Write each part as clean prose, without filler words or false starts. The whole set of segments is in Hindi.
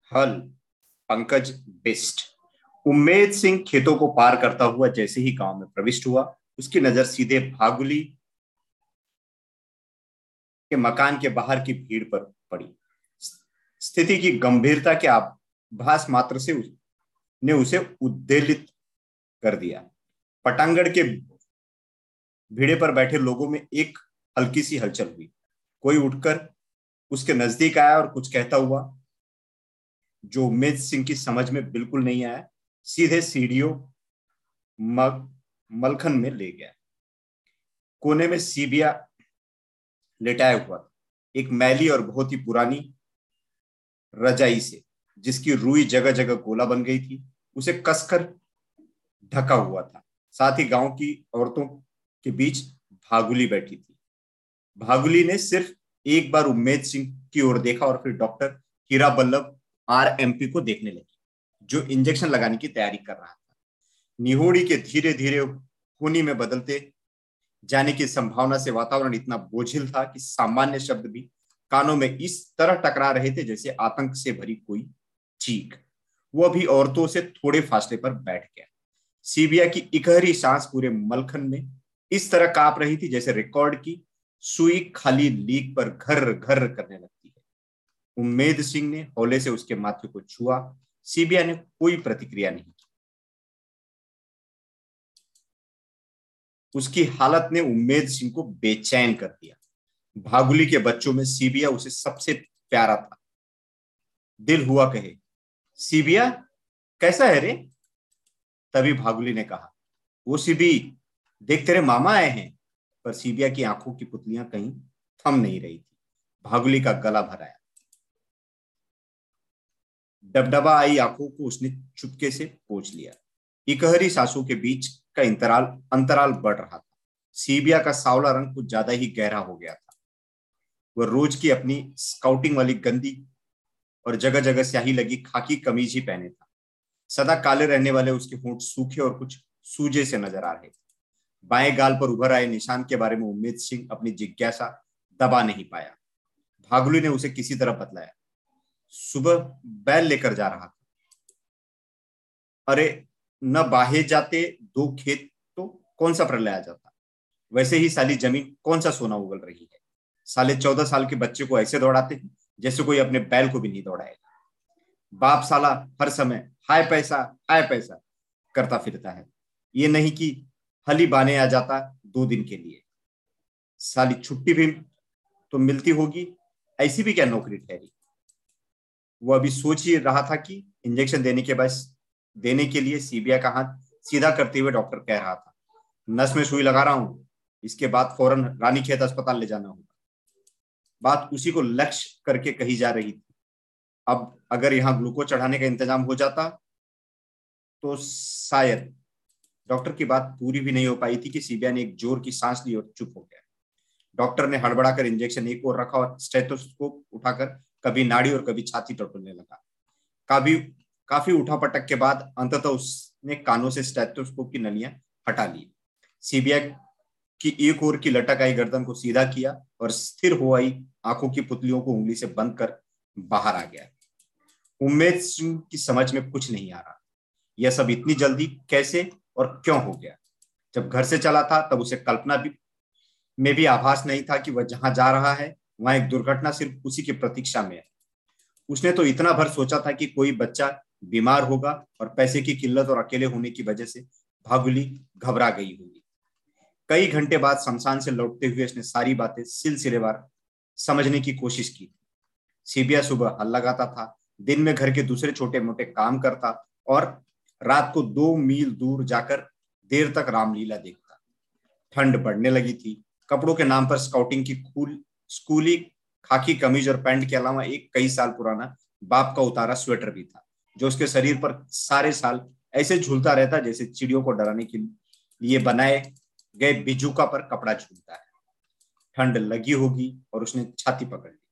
हल पंकज बिस्ट। उम्मेद सिंह खेतों को पार करता हुआ जैसे ही गांव में प्रविष्ट हुआ, उसकी नजर सीधे भागुली के मकान के बाहर की भीड़ पर पड़ी। स्थिति की गंभीरता के आभास मात्र से ने उसे उद्वेलित कर दिया। पटांगण के भीड़े पर बैठे लोगों में एक हल्की सी हलचल हुई। कोई उठकर उसके नजदीक आया और कुछ कहता हुआ, जो उम्मेद सिंह की समझ में बिल्कुल नहीं आया, सीधे सीढ़ियों मलखन में ले गया। कोने में सीबिया लेटाया हुआ था, एक मैली और बहुत ही पुरानी रजाई से, जिसकी रुई जगह जगह गोला बन गई थी, उसे कसकर ढका हुआ था। साथ ही गांव की औरतों के बीच भागुली बैठी थी। भागुली ने सिर्फ एक बार उम्मेद सिंह की ओर देखा और फिर डॉक्टर हीरा बल्लभ आरएमपी को देखने लगी, जो इंजेक्शन लगाने की तैयारी कर रहा था। निहोड़ी के धीरे धीरे खूनी में बदलते जाने की संभावना से वातावरण इतना बोझिल था कि सामान्य शब्द भी कानों में इस तरह टकरा रहे थे जैसे आतंक से भरी कोई चीख। वो अभी औरतों से थोड़े फासले पर बैठ गया। सीबिया की इकहरी सांस पूरे मलखन में इस तरह कांप रही थी जैसे रिकॉर्ड की सुई खाली लीक पर घर घर करने लगती है। उम्मेद सिंह ने हौले से उसके माथे को छुआ। सीबिया ने कोई प्रतिक्रिया नहीं की। उसकी हालत ने उम्मेद सिंह को बेचैन कर दिया। भागुली के बच्चों में सीबिया उसे सबसे प्यारा था। दिल हुआ कहे, सीबिया कैसा है रे? तभी भागुली ने कहा, वो सीबी, देख तेरे मामा आए हैं। पर सीबिया की आंखों की पुतलियां कहीं थम नहीं रही थी। भागुली का गला भर आया। डबडबा आई आंखों को उसने चुपके से पोंछ लिया। इकहरी सांसों के बीच का अंतराल बढ़ रहा था। सीबिया का सांवला रंग कुछ ज्यादा ही गहरा हो गया था। वह रोज की अपनी स्काउटिंग वाली गंदी और जगह जगह स्याही लगी खाकी कमीज ही पहने था। सदा काले रहने वाले उसके होंठ सूखे और कुछ सूजे से नजर आ रहे थे। बाएं गाल पर उभर आए निशान के बारे में उम्मेद सिंह अपनी जिज्ञासा दबा नहीं पाया। भागुली ने उसे किसी तरह बतलाया, सुबह बैल लेकर जा रहा था। अरे न बाहे जाते दो खेत तो कौन सा प्रलय आ जाता। वैसे ही साली जमीन कौन सा सोना उगल रही है। साले 14 साल के बच्चे को ऐसे दौड़ाते हैं जैसे कोई अपने बैल को भी नहीं दौड़ाएगा। बाप साला हर समय हाय पैसा करता फिरता है। ये नहीं कि हली बाने आ जाता 2 दिन के लिए। साली छुट्टी भी तो मिलती होगी, ऐसी भी क्या नौकरी ठहरी। वो अभी सोच ही रहा था कि इंजेक्शन देने के लिए सीबिया का हाथ सीधा करते हुए डॉक्टर कह रहा था, नस में सुई लगा रहा हूं, इसके बाद फौरन रानीखेत अस्पताल ले जाना होगा। बात उसी को लक्ष्य करके कही जा रही थी। अब अगर यहाँ ग्लूकोज चढ़ाने का इंतजाम हो जाता तो शायद। डॉक्टर की बात पूरी भी नहीं हो पाई थी कि सीबिया ने एक जोर की सांस ली और चुप हो गया। डॉक्टर ने हड़बड़ाकर इंजेक्शन एक ओर रखा और स्टेथोस्कोप उठाकर कभी नाड़ी और कभी छाती टटोलने लगा। काफी काफी उठापटक के बाद अंततः उसने कानों से स्टेथोस्कोप की नलियां हटा ली। सीबिया की एक ओर की लटक आई गर्दन को सीधा किया और स्थिर हो आई आंखों की पुतलियों को उंगली से बंद कर बाहर आ गया। उम्मेद सिंह की समझ में कुछ नहीं आ रहा। यह सब इतनी जल्दी कैसे और क्यों हो गया। जब घर से चला था तब उसे कल्पना में भी आभास नहीं था कि वह जहां जा रहा है वहां एक दुर्घटना सिर्फ उसी की प्रतीक्षा में है। उसने तो इतना भर सोचा था कि कोई बच्चा बीमार होगा और पैसे की किल्लत और अकेले होने की वजह से भागुली घबरा गई होगी। कई घंटे बाद शमशान से लौटते हुए उसने सारी बातें सिलसिलेवार समझने की कोशिश की। सीबिया सुबह हल लगाता था, दिन में घर के दूसरे छोटे मोटे काम करता और रात को 2 मील दूर जाकर देर तक रामलीला देखता। ठंड बढ़ने लगी थी। कपड़ों के नाम पर स्काउटिंग की स्कूली खाकी कमीज और पैंट के अलावा एक कई साल पुराना बाप का उतारा स्वेटर भी था, जो उसके शरीर पर सारे साल ऐसे झूलता रहता जैसे चिड़ियों को डराने के लिए बनाए गए बिजुका पर कपड़ा झूलता है। ठंड लगी होगी और उसने छाती पकड़ ली।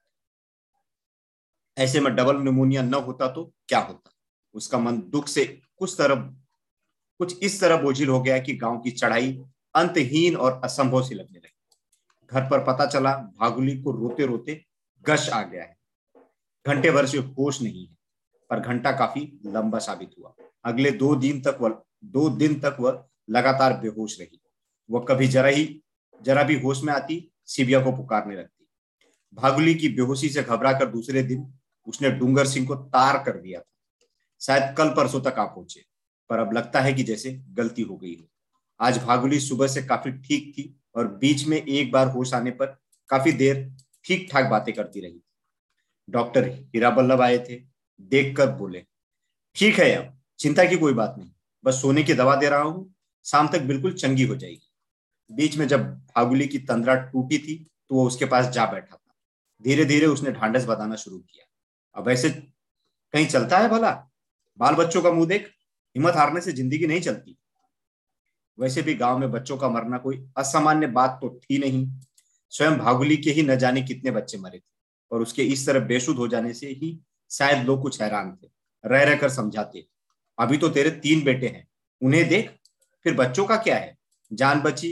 ऐसे में डबल निमोनिया न होता तो क्या होता। उसका मन दुख से कुछ इस तरह बोझिल हो गया कि गांव की चढ़ाई अंतहीन और असंभव सी लगने लगी। घर पर पता चला भागुली को रोते रोते गश आ गया है। घंटे भर से होश नहीं है। पर घंटा काफी लंबा साबित हुआ। अगले 2 दिन तक वह लगातार बेहोश रही। वह कभी जरा भी होश में आती, सीबिया को पुकारने लगती। भागुली की बेहोशी से घबराकर दूसरे दिन उसने डूंगर सिंह को तार कर दिया था। शायद कल परसों तक आ पहुंचे, पर अब लगता है कि जैसे गलती हो गई हो। आज भागुली सुबह से काफी ठीक थी और बीच में एक बार होश आने पर काफी देर ठीक ठाक बातें करती रही। डॉक्टर हीरा बल्लभ आए थे, देखकर बोले, ठीक है, अब चिंता की कोई बात नहीं, बस सोने की दवा दे रहा हूं, शाम तक बिल्कुल चंगी हो जाएगी। बीच में जब भागुली की तंद्रा टूटी थी तो वो उसके पास जा बैठा था। धीरे धीरे उसने ढांढस बताना शुरू किया। अब ऐसे कहीं चलता है भला? बाल बच्चों का मुंह देख, हिम्मत हारने से जिंदगी नहीं चलती। वैसे भी गांव में बच्चों का मरना कोई असामान्य बात तो थी नहीं। स्वयं भागुली के ही न जाने कितने बच्चे मरे थे, और उसके इस तरह बेसुध हो जाने से ही शायद लोग कुछ हैरान थे। रह रहकर समझाते, अभी तो तेरे 3 बेटे हैं, उन्हें देख, फिर बच्चों का क्या है? जान बची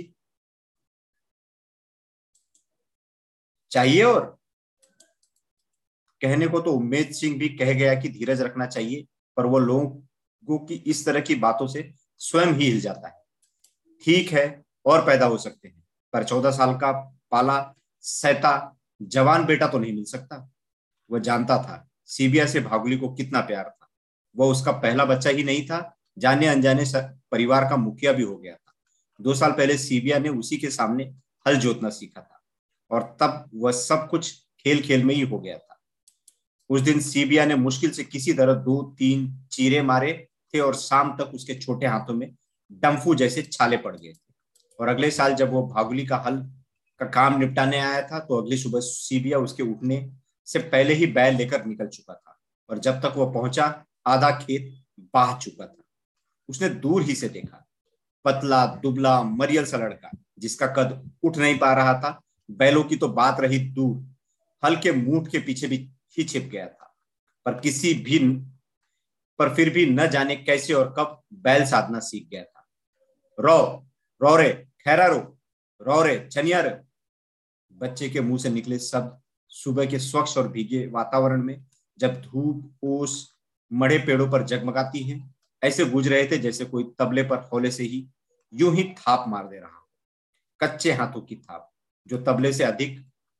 चाहिए। और कहने को तो उम्मेद सिंह भी कह गया कि धीरज रखना चाहिए, पर वो लोगों की इस तरह की बातों से स्वयं ही हिल जाता है। ठीक है, और पैदा हो सकते हैं, पर 14 साल का पाला सहता जवान बेटा तो नहीं मिल सकता। वह जानता था सीबिया से भागुली को कितना प्यार था। वह उसका पहला बच्चा ही नहीं था, जाने अनजाने परिवार का मुखिया भी हो गया था। 2 साल पहले सीबिया ने उसी के सामने हल जोतना सीखा था, और तब वह सब कुछ खेल खेल में ही हो गया था। उस दिन सीबिया ने मुश्किल से किसी तरह 2-3 चीरे मारे थे, और शाम तक उसके छोटे हाथों में डम्फू जैसे छाले पड़ गए थे। और अगले साल जब वो भागुली का हल का काम निपटाने आया था तो अगली सुबह सीबिया उसके उठने से पहले ही बैल लेकर निकल चुका था, और जब तक वह पहुंचा आधा खेत बाह चुका था। उसने दूर ही से देखा, पतला दुबला मरियल सा लड़का जिसका कद उठ नहीं पा रहा था, बैलों की तो बात रही दूर, हल के मूठ के पीछे भी ही छिप गया था। पर किसी भी पर फिर भी न जाने कैसे और कब बैल साधना सीख गया था। रो रो रे, खैरा रो रे चनिया रे। बच्चे के मुंह से निकले शब्द सुबह के स्वच्छ और भीगे वातावरण में, जब धूप ओस मड़े पेड़ों पर जगमगाती है, ऐसे गूंज रहे थे जैसे कोई तबले पर हौले से ही यूं ही थाप मार दे रहा हो। कच्चे हाथों की थाप जो तबले से अधिक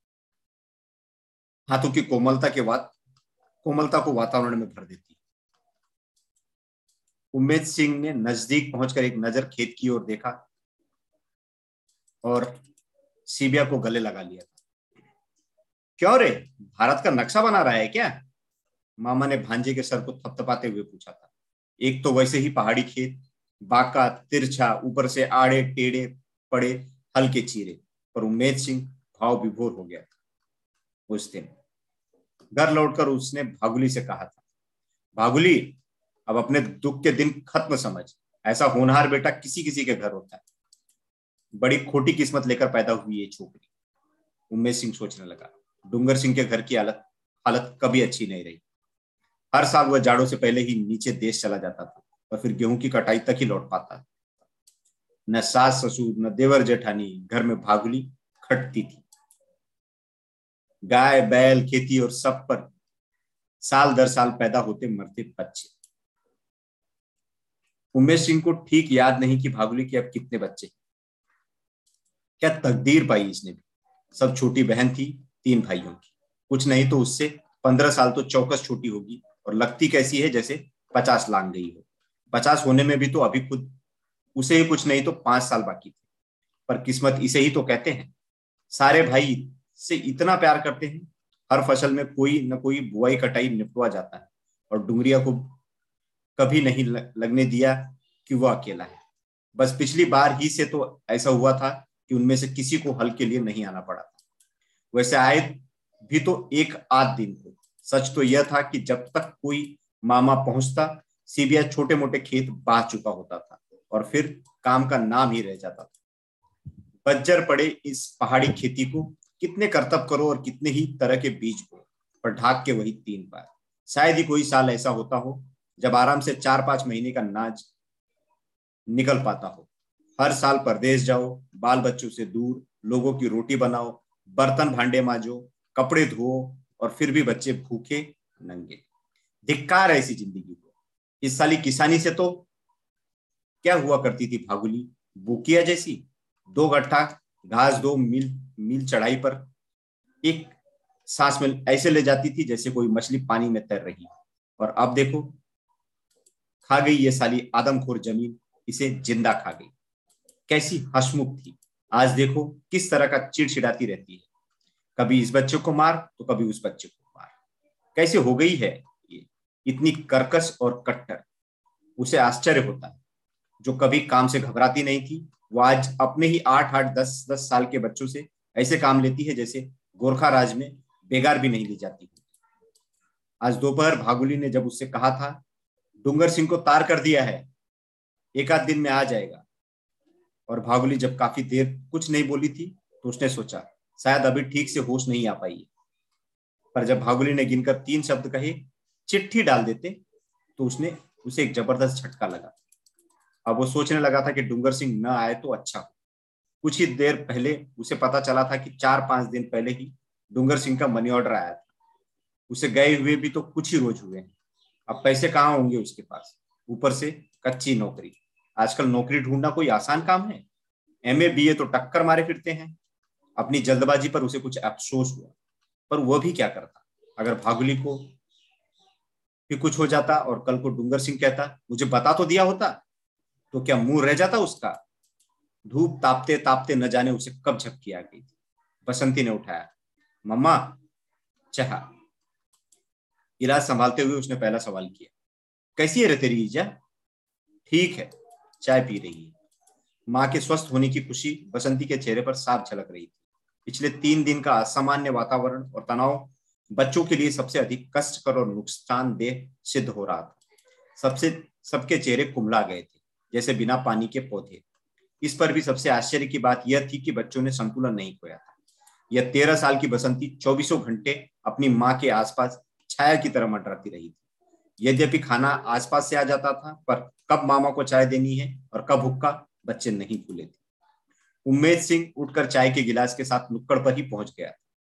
हाथों की कोमलता को वातावरण में भर देती। उम्मेद सिंह ने नजदीक पहुंचकर एक नजर खेत की ओर देखा और सीबिया को गले लगा लिया था। क्यों रे, भारत का नक्शा बना रहा है क्या? मामा ने भांजे के सर को थपथपाते हुए पूछा था। एक तो वैसे ही पहाड़ी खेत, बांका तिरछा, ऊपर से आड़े टेढ़े पड़े हल्के चीरे, पर उम्मेद सिंह भाव विभोर हो गया था। उस दिन घर लौटकर उसने भागुली से कहा था, भागुली, अब अपने दुख के दिन खत्म समझ। ऐसा होनहार बेटा किसी किसी के घर होता है। बड़ी खोटी किस्मत लेकर पैदा हुई ये छोकरी। उम्मेद सिंह सोचने लगा, डूंगर सिंह के घर की हालत हालत कभी अच्छी नहीं रही। हर साल वह जाड़ों से पहले ही नीचे देश चला जाता था, और फिर गेहूं की कटाई तक ही लौट पाता। न सास ससुर न देवर जेठानी, घर में भागुली खटती थी। गाय बैल खेती और सब पर साल दर साल पैदा होते मरते बच्चे। उमेश सिंह को ठीक याद नहीं कि भागुली के अब कितने बच्चे। क्या तकदीर पाई इसने भी। सब छोटी बहन थी 3 भाइयों की, कुछ नहीं तो उससे 15 साल तो चौकस छोटी होगी, और लगती कैसी है जैसे 50 लांग गई हो। 50 होने में भी तो अभी खुद उसे ही कुछ नहीं तो 5 साल बाकी थे। पर किस्मत इसे ही तो कहते हैं। सारे भाई से इतना प्यार करते हैं, हर फसल में कोई न कोई बुआई कटाई निपटवा जाता है, और डुंगरिया को कभी नहीं लगने दिया कि वो अकेला है। बस पिछली बार ही से तो ऐसा हुआ था कि उनमें से किसी को हल के लिए नहीं आना पड़ा था। वैसे आए भी तो एक आध दिन को। सच तो यह था कि जब तक कोई मामा पहुंचता, सीबिया छोटे मोटे खेत बाह चुका होता था, और फिर काम का नाम ही रह जाता था। बज्जर पड़े इस पहाड़ी खेती को कितने करतब करो और कितने ही तरह के बीज बो, पर ढाक के वही 3 बार। शायद ही कोई साल ऐसा होता हो जब आराम से 4-5 महीने का नाज निकल पाता हो। हर साल परदेश जाओ, बाल बच्चों से दूर, लोगों की रोटी बनाओ, बर्तन भांडे मांजो, कपड़े धो, और फिर भी बच्चे भूखे नंगे। धिक्कार है ऐसी जिंदगी को। इस साली किसानी से तो क्या हुआ करती थी भागुली, बुकिया जैसी। 2 गट्ठा घास 2 मील मील चढ़ाई पर एक सांस में ऐसे ले जाती थी जैसे कोई मछली पानी में तैर रही है। और अब देखो, खा गई ये साली आदमखोर जमीन, इसे जिंदा खा गई। कैसी हंसमुख थी, आज देखो किस तरह का चिड़चिड़ाती रहती है। कभी इस बच्चे को मार तो कभी उस बच्चे को मार। कैसे हो गई है ये इतनी कर्कश और कट्टर। उसे आश्चर्य होता है, जो कभी काम से घबराती नहीं थी, वो आज अपने ही 8-8 10-10 साल के बच्चों से ऐसे काम लेती है जैसे गोरखा राज में बेगार भी नहीं ली जाती। आज दोपहर भागुली ने जब उससे कहा था डूंगर सिंह को तार कर दिया है, एक आध दिन में आ जाएगा, और भागुली जब काफी देर कुछ नहीं बोली थी तो उसने सोचा शायद अभी ठीक से होश नहीं आ पाई। पर जब भागुली ने गिनकर 3 शब्द कहे, चिट्ठी डाल देते, तो उसने उसे एक जबरदस्त झटका लगा। अब वो सोचने लगा था कि डूंगर सिंह न आए तो अच्छा हो। कुछ ही देर पहले उसे पता चला था कि 4-5 दिन पहले ही डूंगर सिंह का मनी ऑर्डर आया था। उसे गए हुए भी तो कुछ ही रोज हुए हैं। अब पैसे कहाँ होंगे उसके पास, ऊपर से कच्ची नौकरी। आजकल नौकरी ढूंढना कोई आसान काम है। एमए बीए तो टक्कर मारे फिरते हैं। अपनी जल्दबाजी पर उसे कुछ अफसोस हुआ, पर वह भी क्या करता। अगर भागुली को भी कुछ हो जाता और कल को डूंगर सिंह कहता मुझे बता तो दिया होता, तो क्या मुंह रह जाता उसका। धूप तापते तापते न जाने उसे कब झपकी आ गई। बसंती ने उठाया, मम्मा चाह। इलाज संभालते हुए उसने पहला सवाल किया, कैसी है रे तेरी ईजा। ठीक है, चाय पी रही है। माँ के स्वस्थ होने की खुशी बसंती के चेहरे पर साफ झलक रही थी। पिछले 3 दिन का असामान्य वातावरण और तनाव बच्चों के लिए सबसे अधिक कष्टकर और नुकसानदेह सिद्ध हो रहा था। सबके चेहरे कुम्हला गए थे जैसे बिना पानी के पौधे। इस पर भी सबसे आश्चर्य की बात यह थी कि बच्चों ने संतुलन नहीं खोया था। यह 13 साल की बसंती 24 घंटे अपनी माँ के आसपास छाया की तरह मंडराती रही थी। यद्यपि खाना आसपास से आ जाता था, पर कब मामा को चाय देनी है और कब हुक्का, बच्चे नहीं भूले थे। उम्मेद सिंह उठकर चाय के गिलास के साथ नुक्कड़ पर ही पहुंच गया।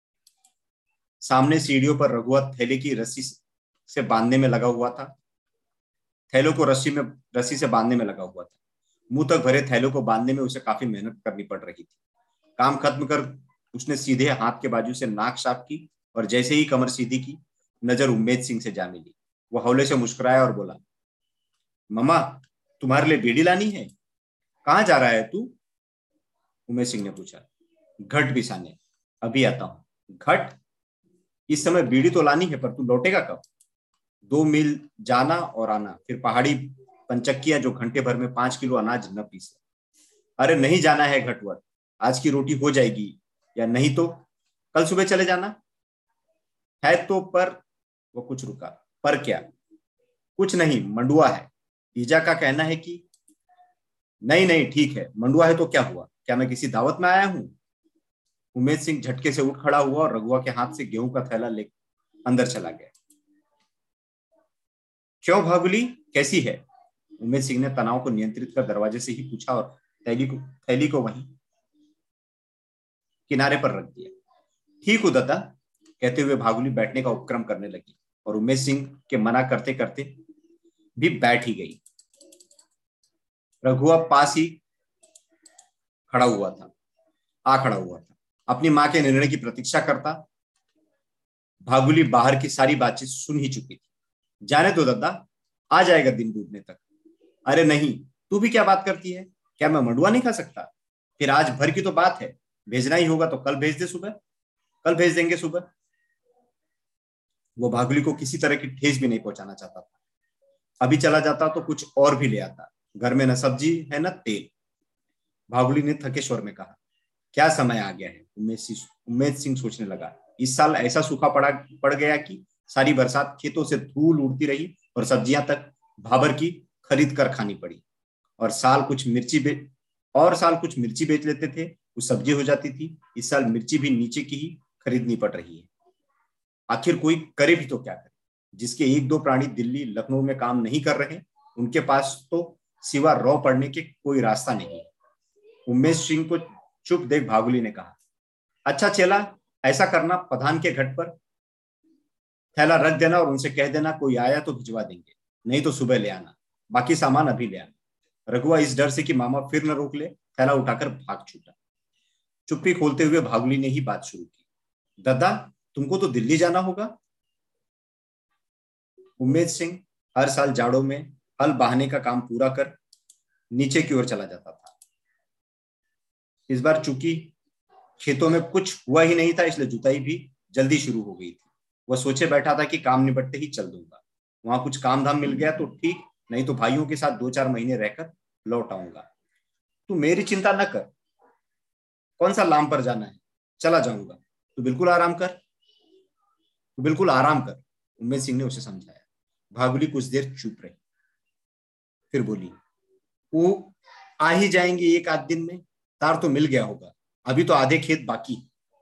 सामने सीढ़ियों पर रघुआ थैले की रस्सी से बांधने में लगा हुआ था। थैलों को रस्सी से बांधने में लगा हुआ था। मुंह तक भरे थैलों को बांधने में उसे काफी मेहनत करनी पड़ रही थी। काम खत्म कर उसने सीधे हाथ के बाजू से नाक साफ की, और जैसे ही कमर सीधी की, नजर उम्मेद सिंह से जा मिली। वो हौले से मुस्कुराया और बोला, मम्मा तुम्हारे लिए बीड़ी लानी है। कहाँ जा रहा है तू। उमेश सिंह ने पूछा। घट बिसाने, अभी आता हूँ। घट, इस समय बीड़ी तो लानी है, पर तू लौटेगा कब। 2 मील जाना और आना, फिर पहाड़ी पंचक्कियां जो घंटे भर में 5 किलो अनाज न पीसे। अरे नहीं जाना है घटवर, आज की रोटी हो जाएगी, या नहीं तो कल सुबह चले जाना है तो। पर वो कुछ रुका। पर क्या। कुछ नहीं, मंडुआ है। ईजा का कहना है कि नहीं नहीं ठीक है, मंडुआ है तो क्या हुआ, क्या मैं किसी दावत में आया हूं। उमेश सिंह झटके से उठ खड़ा हुआ और रघुआ के हाथ से गेहूं का थैला ले अंदर चला गया। क्यों भागुली, कैसी है। उमेश सिंह ने तनाव को नियंत्रित कर दरवाजे से ही पूछा और थैली को वहीं किनारे पर रख दिया। ठीक हूं दादा, कहते हुए भागुली बैठने का उपक्रम करने लगी, और उमेश सिंह के मना करते करते भी बैठ ही गई। रघुआ पास ही खड़ा हुआ था अपनी मां के निर्णय की प्रतीक्षा करता। भागुली बाहर की सारी बातचीत सुन ही चुकी थी। जाने दो दादा, आ जाएगा दिन डूबने तक। अरे नहीं, तू भी क्या बात करती है, क्या मैं मंडुआ नहीं खा सकता। फिर आज भर की तो बात है, भेजना ही होगा तो कल भेज दे सुबह। कल भेज देंगे सुबह। वो भागुली को किसी तरह की ठेस भी नहीं पहुंचाना चाहता था। अभी चला जाता तो कुछ और भी ले आता, घर में न सब्जी है न तेल। भागुली ने थके स्वर में कहा, क्या समय आ गया है। उम्मेद सिंह सोचने लगा, इस साल ऐसा सूखा पड़ गया कि सारी बरसात खेतों से धूल उड़ती रही और सब्जियां तक भाबर की खरीद कर खानी पड़ी। और साल कुछ मिर्ची बेच लेते थे, वो सब्जी हो जाती थी। इस साल मिर्ची भी नीचे की ही खरीदनी पड़ रही है। आखिर कोई करे भी तो क्या करे। जिसके 1-2 प्राणी दिल्ली लखनऊ में काम नहीं कर रहे, उनके पास तो सिवा रौ पड़ने के कोई रास्ता नहीं। उमेश सिंह को चुप देख भागुली ने कहा, अच्छा चेला, ऐसा करना, प्रधान के घट पर थैला रख देना और उनसे कह देना कोई आया तो भिजवा देंगे, नहीं तो सुबह ले आना, बाकी सामान अभी ले आना। रघुआ इस डर से कि मामा फिर न रोक ले, थैला उठाकर भाग छूटा। चुप्पी खोलते हुए भागुली ने ही बात शुरू की। दादा, तुमको तो दिल्ली जाना होगा। उम्मेद सिंह हर साल जाड़ों में हल बहाने का काम पूरा कर नीचे की ओर चला जाता था। इस बार चूंकि खेतों में कुछ हुआ ही नहीं था, इसलिए जुताई भी जल्दी शुरू हो गई थी। वह सोचे बैठा था कि काम निपटते ही चल दूंगा। वहां कुछ काम धाम मिल गया तो ठीक, नहीं तो भाइयों के साथ 2-4 महीने रहकर लौट आऊंगा। तू मेरी चिंता न कर, कौन सा लाम पर जाना है, चला जाऊंगा। तू बिल्कुल आराम कर, तू बिल्कुल आराम कर, उम्मेद सिंह ने उसे समझाया। भागुली कुछ देर चुप रही, फिर बोली, वो आ ही जाएंगे 1-8 दिन में, तार तो मिल गया होगा, अभी तो आधे खेत बाकी।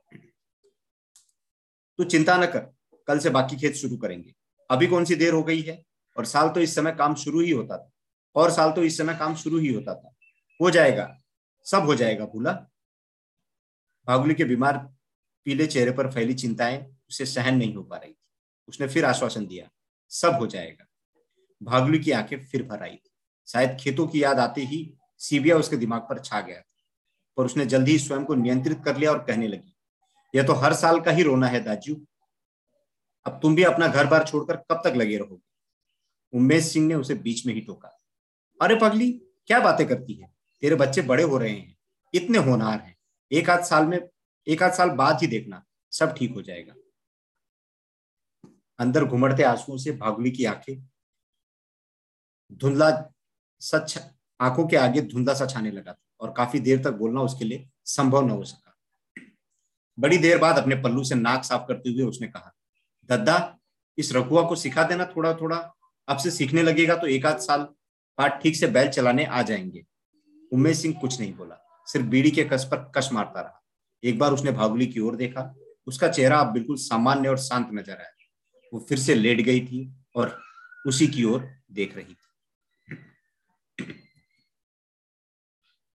तू चिंता न कर, कल से बाकी खेत शुरू करेंगे। अभी कौन सी देर हो गई है, और साल तो इस समय काम शुरू ही होता था, और साल तो इस समय काम शुरू ही होता था। हो जाएगा, सब हो जाएगा भूला। भागुली के बीमार पीले चेहरे पर फैली चिंताएं उसे सहन नहीं हो पा रही थी। उसने फिर आश्वासन दिया, सब हो जाएगा। भागुली की आंखें फिर भर आई थी। शायद खेतों की याद आते ही सीबिया उसके दिमाग पर छा गया था, पर उसने जल्दी ही स्वयं को नियंत्रित कर लिया और कहने लगी, यह तो हर साल का ही रोना है दाजू, अब तुम भी अपना घर बार छोड़कर कब तक लगे रहोगे। उम्मेद सिंह ने उसे बीच में ही टोका, अरे पगली, क्या बातें करती है, तेरे बच्चे बड़े हो रहे हैं, इतने होनहार हैं, एक आध साल बाद ही देखना, सब ठीक हो जाएगा। अंदर घुमड़ते आंसुओं से भागुली की धुंधला सच आंखों के आगे धुंधला सा छाने लगा था, और काफी देर तक बोलना उसके लिए संभव न हो सका। बड़ी देर बाद अपने पल्लू से नाक साफ करते हुए उसने कहा, दद्दा, इस रघुआ को सिखा देना थोड़ा थोड़ा, अब से सीखने लगेगा तो 1-8 साल बाद ठीक से बैल चलाने आ जाएंगे। उम्मेद सिंह कुछ नहीं बोला, सिर्फ बीड़ी के कस पर कश मारता रहा। एक बार उसने भागुली की ओर देखा, उसका चेहरा अब बिल्कुल सामान्य और शांत नजर आया। वो फिर से लेट गई थी और उसी की ओर देख रही थी।